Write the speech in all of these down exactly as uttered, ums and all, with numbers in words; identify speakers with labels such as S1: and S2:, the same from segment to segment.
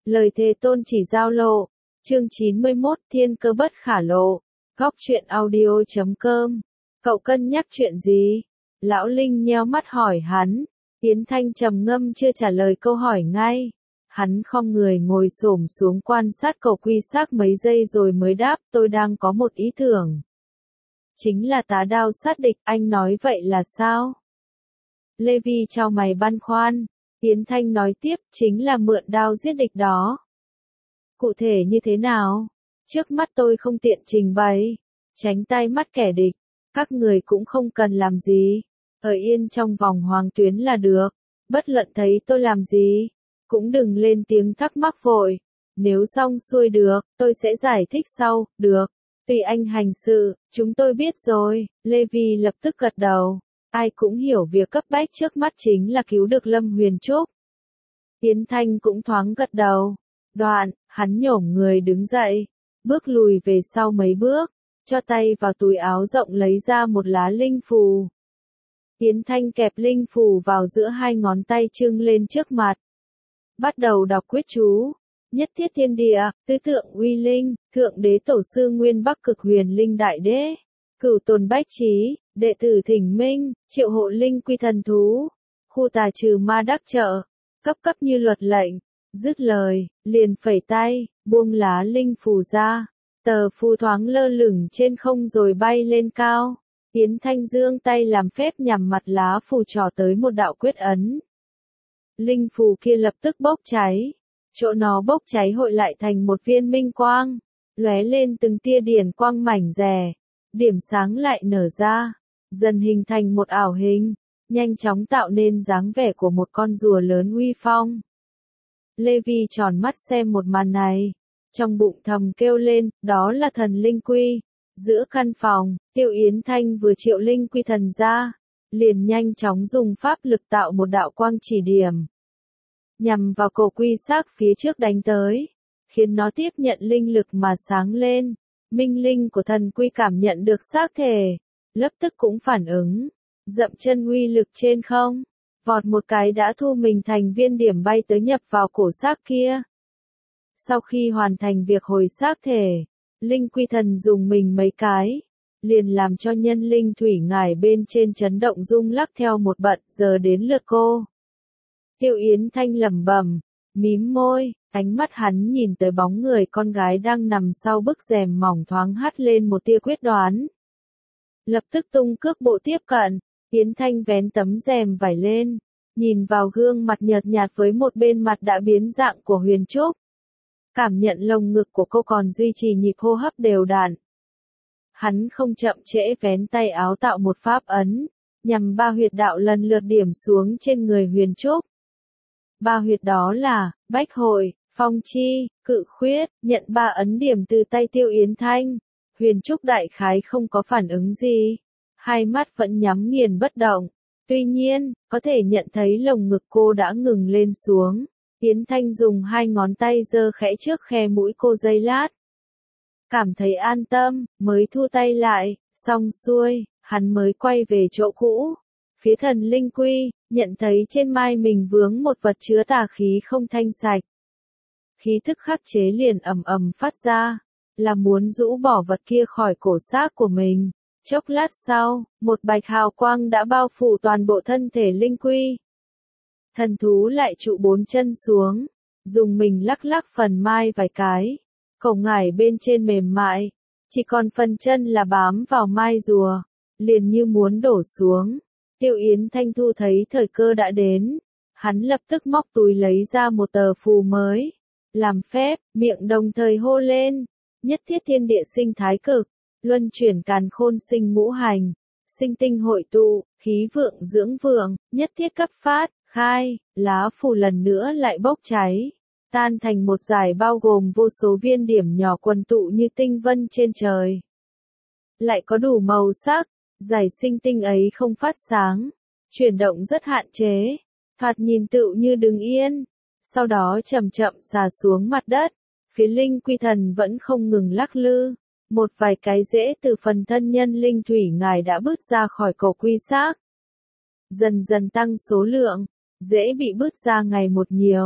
S1: Lời thề tôn chỉ giao lộ. Chương chín mươi mốt Thiên cơ bất khả lộ. Góc truyện audio chấm com. Cậu cân nhắc chuyện gì? Lão Linh nheo mắt hỏi hắn. Yến Thanh trầm ngâm chưa trả lời câu hỏi ngay. Hắn khom người ngồi xổm xuống quan sát cầu quy xác mấy giây rồi mới đáp, tôi đang có một ý tưởng. Chính là tá đao sát địch, anh nói vậy là sao? Lê Vi chau mày băn khoăn. Yến Thanh nói tiếp, chính là mượn đao giết địch đó. Cụ thể như thế nào? Trước mắt tôi không tiện trình bày. Tránh tai mắt kẻ địch. Các người cũng không cần làm gì. Ở yên trong vòng hoàng tuyến là được. Bất luận thấy tôi làm gì. Cũng đừng lên tiếng thắc mắc vội. Nếu xong xuôi được, tôi sẽ giải thích sau, được. Tùy anh hành sự, chúng tôi biết rồi. Lê Vi lập tức gật đầu. Ai cũng hiểu việc cấp bách trước mắt chính là cứu được Lâm Huyền Trúc. Yến Thanh cũng thoáng gật đầu. Đoạn, hắn nhổm người đứng dậy, bước lùi về sau mấy bước, cho tay vào túi áo rộng lấy ra một lá linh phù. Yến Thanh kẹp linh phù vào giữa hai ngón tay trưng lên trước mặt. Bắt đầu đọc quyết chú. Nhất thiết thiên địa, tứ tượng uy linh, thượng đế tổ sư nguyên bắc cực huyền linh đại đế. Cửu tồn bách trí, đệ tử thỉnh minh, triệu hộ linh quy thần thú. Khu tà trừ ma đắc trợ, cấp cấp như luật lệnh. Dứt lời, liền phẩy tay, buông lá linh phù ra. Tờ phù thoáng lơ lửng trên không rồi bay lên cao. Yến Thanh giương tay làm phép nhằm mặt lá phù trỏ tới một đạo quyết ấn. Linh phù kia lập tức bốc cháy. Chỗ nó bốc cháy hội lại thành một viên minh quang. Lóe lên từng tia điển quang mảnh rẻ. Điểm sáng lại nở ra. Dần hình thành một ảo hình. Nhanh chóng tạo nên dáng vẻ của một con rùa lớn uy phong. Lê Vi tròn mắt xem một màn này. Trong bụng thầm kêu lên, đó là thần linh quy. Giữa căn phòng, Tiêu Yến Thanh vừa triệu linh quy thần ra. Liền nhanh chóng dùng pháp lực tạo một đạo quang chỉ điểm. Nhằm vào cầu quy xác phía trước đánh tới. Khiến nó tiếp nhận linh lực mà sáng lên. Minh linh của thần quy cảm nhận được xác thể. Lập tức cũng phản ứng. Dậm chân uy lực trên không. Vọt một cái đã thu mình thành viên điểm bay tới nhập vào cổ xác kia. Sau khi hoàn thành việc hồi xác thể, linh quy thần dùng mình mấy cái, liền làm cho nhân linh thủy ngải bên trên chấn động rung lắc theo một bận, giờ đến lượt cô. Tiêu Yến Thanh lẩm bẩm, mím môi, ánh mắt hắn nhìn tới bóng người con gái đang nằm sau bức rèm mỏng thoáng hắt lên một tia quyết đoán. Lập tức tung cước bộ tiếp cận. Yến Thanh vén tấm rèm vải lên, nhìn vào gương mặt nhợt nhạt với một bên mặt đã biến dạng của Huyền Trúc. Cảm nhận lồng ngực của cô còn duy trì nhịp hô hấp đều đặn. Hắn không chậm trễ vén tay áo tạo một pháp ấn, nhằm ba huyệt đạo lần lượt điểm xuống trên người Huyền Trúc. Ba huyệt đó là, Bách Hội, Phong Chi, Cự Khuyết, nhận ba ấn điểm từ tay Tiêu Yến Thanh. Huyền Trúc đại khái không có phản ứng gì. Hai mắt vẫn nhắm nghiền bất động. Tuy nhiên, có thể nhận thấy lồng ngực cô đã ngừng lên xuống. Yến Thanh dùng hai ngón tay giơ khẽ trước khe mũi cô giây lát. Cảm thấy an tâm, mới thu tay lại, xong xuôi, hắn mới quay về chỗ cũ. Phía thần linh quy, nhận thấy trên mai mình vướng một vật chứa tà khí không thanh sạch. Khí thức khắc chế liền ầm ầm phát ra, là muốn rũ bỏ vật kia khỏi cổ xác của mình. Chốc lát sau, một bạch hào quang đã bao phủ toàn bộ thân thể linh quy. Thần thú lại trụ bốn chân xuống, dùng mình lắc lắc phần mai vài cái. Cổ ngải bên trên mềm mại, chỉ còn phần chân là bám vào mai rùa, liền như muốn đổ xuống. Tiêu Yến Thanh thu thấy thời cơ đã đến, hắn lập tức móc túi lấy ra một tờ phù mới. Làm phép, miệng đồng thời hô lên, nhất thiết thiên địa sinh thái cực. Luân chuyển càn khôn sinh ngũ hành, sinh tinh hội tụ, khí vượng dưỡng vượng, nhất thiết cấp phát, khai, lá phù lần nữa lại bốc cháy, tan thành một dải bao gồm vô số viên điểm nhỏ quần tụ như tinh vân trên trời. Lại có đủ màu sắc, dải sinh tinh ấy không phát sáng, chuyển động rất hạn chế, thoạt nhìn tựu như đứng yên, sau đó chậm chậm xà xuống mặt đất, phía linh quy thần vẫn không ngừng lắc lư. Một vài cái rễ từ phần thân nhân linh thủy ngài đã bứt ra khỏi cổ quy xác. Dần dần tăng số lượng, rễ bị bứt ra ngày một nhiều.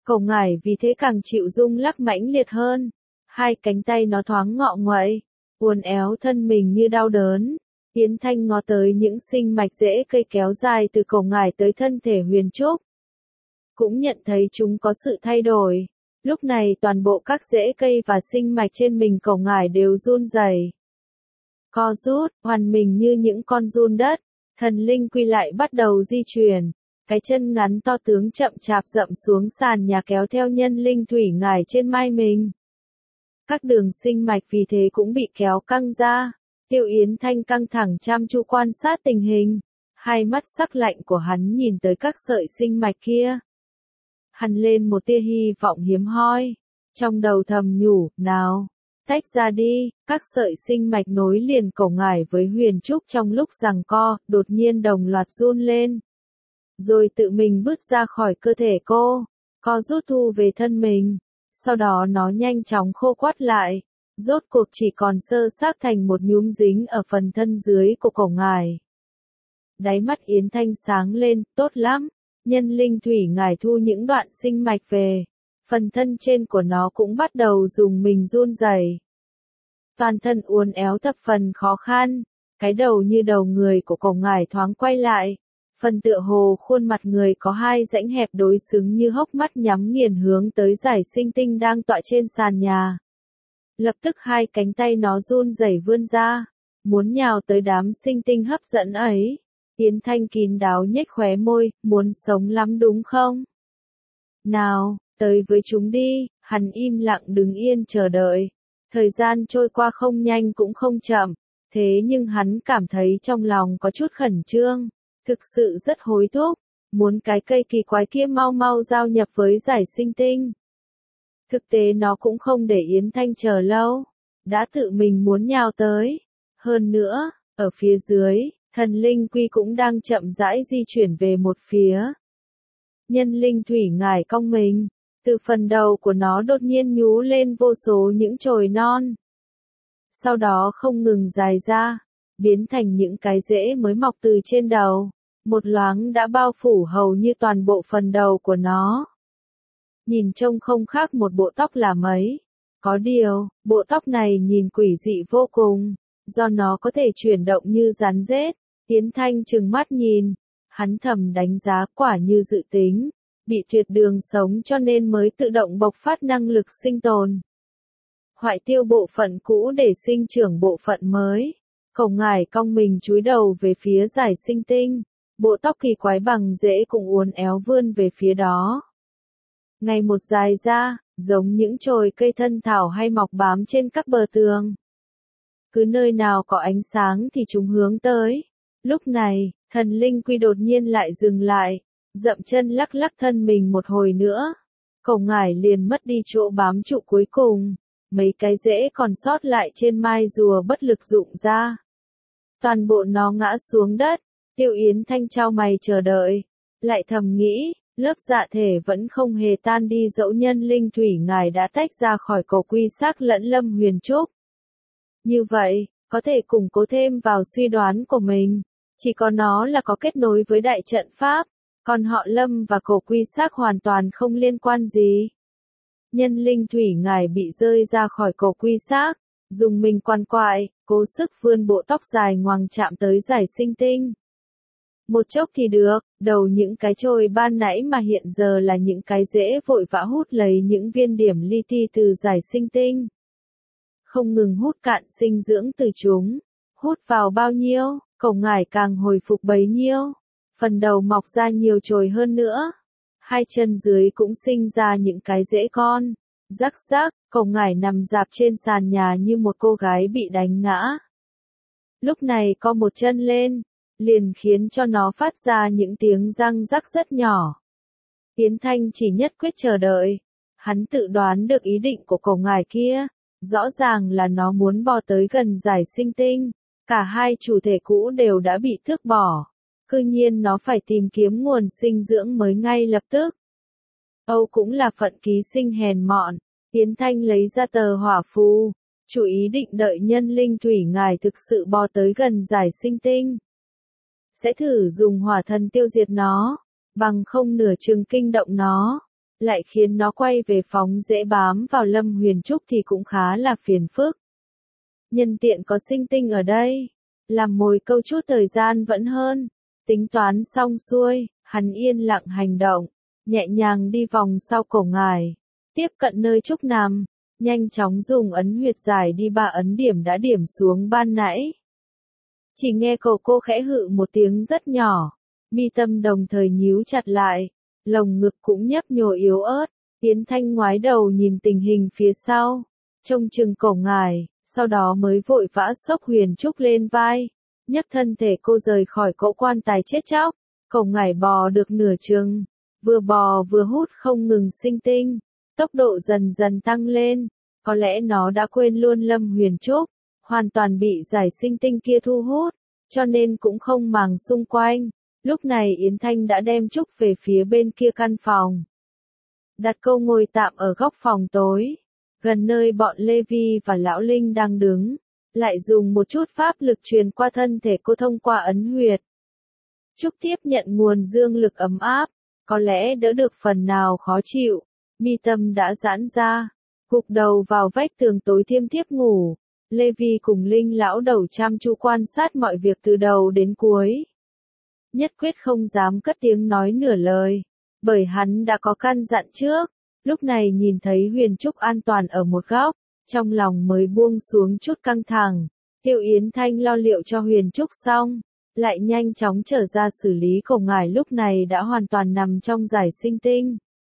S1: Cổ ngải vì thế càng chịu rung lắc mãnh liệt hơn. Hai cánh tay nó thoáng ngọ nguậy, uốn éo thân mình như đau đớn. Yến Thanh ngó tới những sinh mạch rễ cây kéo dài từ cổ ngải tới thân thể Huyền Trúc. Cũng nhận thấy chúng có sự thay đổi. Lúc này toàn bộ các rễ cây và sinh mạch trên mình cổ ngải đều run rẩy, co rút, hoàn mình như những con giun đất. Thần linh quy lại bắt đầu di chuyển. Cái chân ngắn to tướng chậm chạp dậm xuống sàn nhà kéo theo nhân linh thủy ngải trên mai mình. Các đường sinh mạch vì thế cũng bị kéo căng ra. Tiêu Yến Thanh căng thẳng chăm chú quan sát tình hình. Hai mắt sắc lạnh của hắn nhìn tới các sợi sinh mạch kia. Hắn lên một tia hy vọng hiếm hoi. Trong đầu thầm nhủ, nào, tách ra đi. Các sợi sinh mạch nối liền cổ ngải với Huyền Trúc trong lúc giằng co, đột nhiên đồng loạt run lên. Rồi tự mình bứt ra khỏi cơ thể cô, co rút thu về thân mình. Sau đó nó nhanh chóng khô quắt lại. Rốt cuộc chỉ còn sơ xác thành một nhúm dính ở phần thân dưới của cổ ngải. Đáy mắt Yến Thanh sáng lên, tốt lắm. Nhân linh thủy ngải thu những đoạn sinh mạch về. Phần thân trên của nó cũng bắt đầu dùng mình run rẩy. Toàn thân uốn éo thập phần khó khăn. Cái đầu như đầu người của cổ ngải thoáng quay lại. Phần tựa hồ khuôn mặt người có hai rãnh hẹp đối xứng như hốc mắt nhắm nghiền hướng tới giải sinh tinh đang tọa trên sàn nhà. Lập tức hai cánh tay nó run rẩy vươn ra, muốn nhào tới đám sinh tinh hấp dẫn ấy. Yến Thanh kín đáo nhếch khóe môi, muốn sống lắm đúng không? Nào, tới với chúng đi. Hắn im lặng đứng yên chờ đợi. Thời gian trôi qua không nhanh cũng không chậm, thế nhưng hắn cảm thấy trong lòng có chút khẩn trương, thực sự rất hối thúc, muốn cái cây kỳ quái kia mau mau giao nhập với giải sinh tinh. Thực tế nó cũng không để Yến Thanh chờ lâu, đã tự mình muốn nhào tới. Hơn nữa, ở phía dưới, thần linh quy cũng đang chậm rãi di chuyển về một phía. Nhân linh thủy ngải cong mình, từ phần đầu của nó đột nhiên nhú lên vô số những chồi non. Sau đó không ngừng dài ra, biến thành những cái rễ mới mọc từ trên đầu, một loáng đã bao phủ hầu như toàn bộ phần đầu của nó. Nhìn trông không khác một bộ tóc là mấy. Có điều, bộ tóc này nhìn quỷ dị vô cùng, do nó có thể chuyển động như rắn rết. Yến Thanh trừng mắt nhìn, hắn thầm đánh giá quả như dự tính, bị tuyệt đường sống cho nên mới tự động bộc phát năng lực sinh tồn. Hoại tiêu bộ phận cũ để sinh trưởng bộ phận mới. Cổ ngải cong mình chúi đầu về phía giải sinh tinh, bộ tóc kỳ quái bằng rễ cũng uốn éo vươn về phía đó. Ngày một dài ra, giống những chồi cây thân thảo hay mọc bám trên các bờ tường. Cứ nơi nào có ánh sáng thì chúng hướng tới. Lúc này, thần linh quy đột nhiên lại dừng lại, dậm chân lắc lắc thân mình một hồi nữa. Cổ ngải liền mất đi chỗ bám trụ cuối cùng, mấy cái rễ còn sót lại trên mai rùa bất lực rụng ra. Toàn bộ nó ngã xuống đất. Tiêu Yến Thanh chau mày chờ đợi, lại thầm nghĩ, lớp dạ thể vẫn không hề tan đi dẫu nhân linh thủy ngải đã tách ra khỏi cổ quy xác lẫn Lâm Huyền Trúc. Như vậy, có thể củng cố thêm vào suy đoán của mình, chỉ có nó là có kết nối với đại trận pháp, còn họ Lâm và cổ quy xác hoàn toàn không liên quan gì. Nhân linh thủy ngải bị rơi ra khỏi cổ quy xác, dùng mình quằn quại, cố sức vươn bộ tóc dài ngoằng chạm tới giải sinh tinh. Một chốc thì được, đầu những cái chồi ban nãy mà hiện giờ là những cái rễ vội vã hút lấy những viên điểm li ti từ giải sinh tinh. Không ngừng hút cạn sinh dưỡng từ chúng, hút vào bao nhiêu, cổ ngải càng hồi phục bấy nhiêu, phần đầu mọc ra nhiều chồi hơn nữa. Hai chân dưới cũng sinh ra những cái rễ con, rắc rắc, cổ ngải nằm rạp trên sàn nhà như một cô gái bị đánh ngã. Lúc này có một chân lên, liền khiến cho nó phát ra những tiếng răng rắc rất nhỏ. Yến Thanh chỉ nhất quyết chờ đợi. Hắn tự đoán được ý định của cổ ngải kia, rõ ràng là nó muốn bò tới gần giải sinh tinh. Cả hai chủ thể cũ đều đã bị tước bỏ. Cư nhiên nó phải tìm kiếm nguồn sinh dưỡng mới ngay lập tức. Âu cũng là phận ký sinh hèn mọn. Yến Thanh lấy ra tờ hỏa phù, chủ ý định đợi nhân linh thủy ngải thực sự bò tới gần giải sinh tinh, sẽ thử dùng hỏa thần tiêu diệt nó, bằng không nửa chừng kinh động nó, lại khiến nó quay về phóng dễ bám vào Lâm Huyền Trúc thì cũng khá là phiền phức. Nhân tiện có sinh tinh ở đây, làm mồi câu chút thời gian vẫn hơn. Tính toán xong xuôi, hắn yên lặng hành động, nhẹ nhàng đi vòng sau cổ ngải, tiếp cận nơi Trúc nằm, nhanh chóng dùng ấn huyệt giải đi ba ấn điểm đã điểm xuống ban nãy. Chỉ nghe cậu cô khẽ hự một tiếng rất nhỏ, mi tâm đồng thời nhíu chặt lại, lồng ngực cũng nhấp nhô yếu ớt. Yến Thanh ngoái đầu nhìn tình hình phía sau, trông chừng cổ ngải, sau đó mới vội vã xốc Huyền Trúc lên vai, nhấc thân thể cô rời khỏi cỗ quan tài chết chóc. Cổ ngải bò được nửa chừng, vừa bò vừa hút không ngừng sinh tinh, tốc độ dần dần tăng lên. Có lẽ nó đã quên luôn Lâm Huyền Trúc, hoàn toàn bị giải sinh tinh kia thu hút, cho nên cũng không màng xung quanh. Lúc này Yến Thanh đã đem Trúc về phía bên kia căn phòng. Đặt câu ngồi tạm ở góc phòng tối, gần nơi bọn Lê Vi và Lão Linh đang đứng, lại dùng một chút pháp lực truyền qua thân thể cô thông qua ấn huyệt. Trúc tiếp nhận nguồn dương lực ấm áp, có lẽ đỡ được phần nào khó chịu, mi tâm đã giãn ra, gục đầu vào vách tường tối thiêm thiếp ngủ. Lê Vi cùng Linh lão đầu chăm chú quan sát mọi việc từ đầu đến cuối. Nhất quyết không dám cất tiếng nói nửa lời, bởi hắn đã có căn dặn trước. Lúc này nhìn thấy Huyền Trúc an toàn ở một góc, trong lòng mới buông xuống chút căng thẳng. Tiêu Yến Thanh lo liệu cho Huyền Trúc xong, lại nhanh chóng trở ra xử lý cổ ngải lúc này đã hoàn toàn nằm trong giải sinh tinh.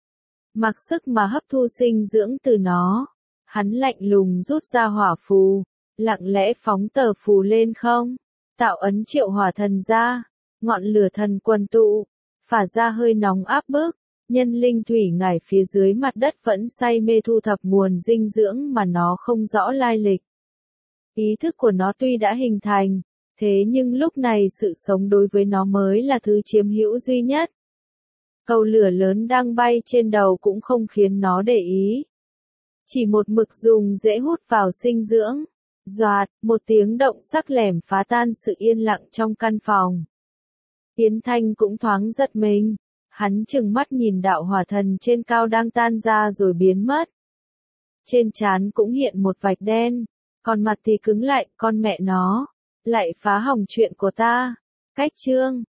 S1: Mặc sức mà hấp thu sinh dưỡng từ nó, hắn lạnh lùng rút ra hỏa phù, lặng lẽ phóng tờ phù lên không, tạo ấn triệu hỏa thần ra, ngọn lửa thần quần tụ, phả ra hơi nóng áp bức. Nhân linh thủy ngải phía dưới mặt đất vẫn say mê thu thập nguồn dinh dưỡng mà nó không rõ lai lịch. Ý thức của nó tuy đã hình thành, thế nhưng lúc này sự sống đối với nó mới là thứ chiếm hữu duy nhất. Cầu lửa lớn đang bay trên đầu cũng không khiến nó để ý. Chỉ một mực dùng dễ hút vào sinh dưỡng. Doạt, một tiếng động sắc lẻm phá tan sự yên lặng trong căn phòng. Yến Thanh cũng thoáng giật mình. Hắn trừng mắt nhìn đạo hỏa thần trên cao đang tan ra rồi biến mất. Trên trán cũng hiện một vạch đen, còn mặt thì cứng lại, con mẹ nó, lại phá hỏng chuyện của ta. Cách chương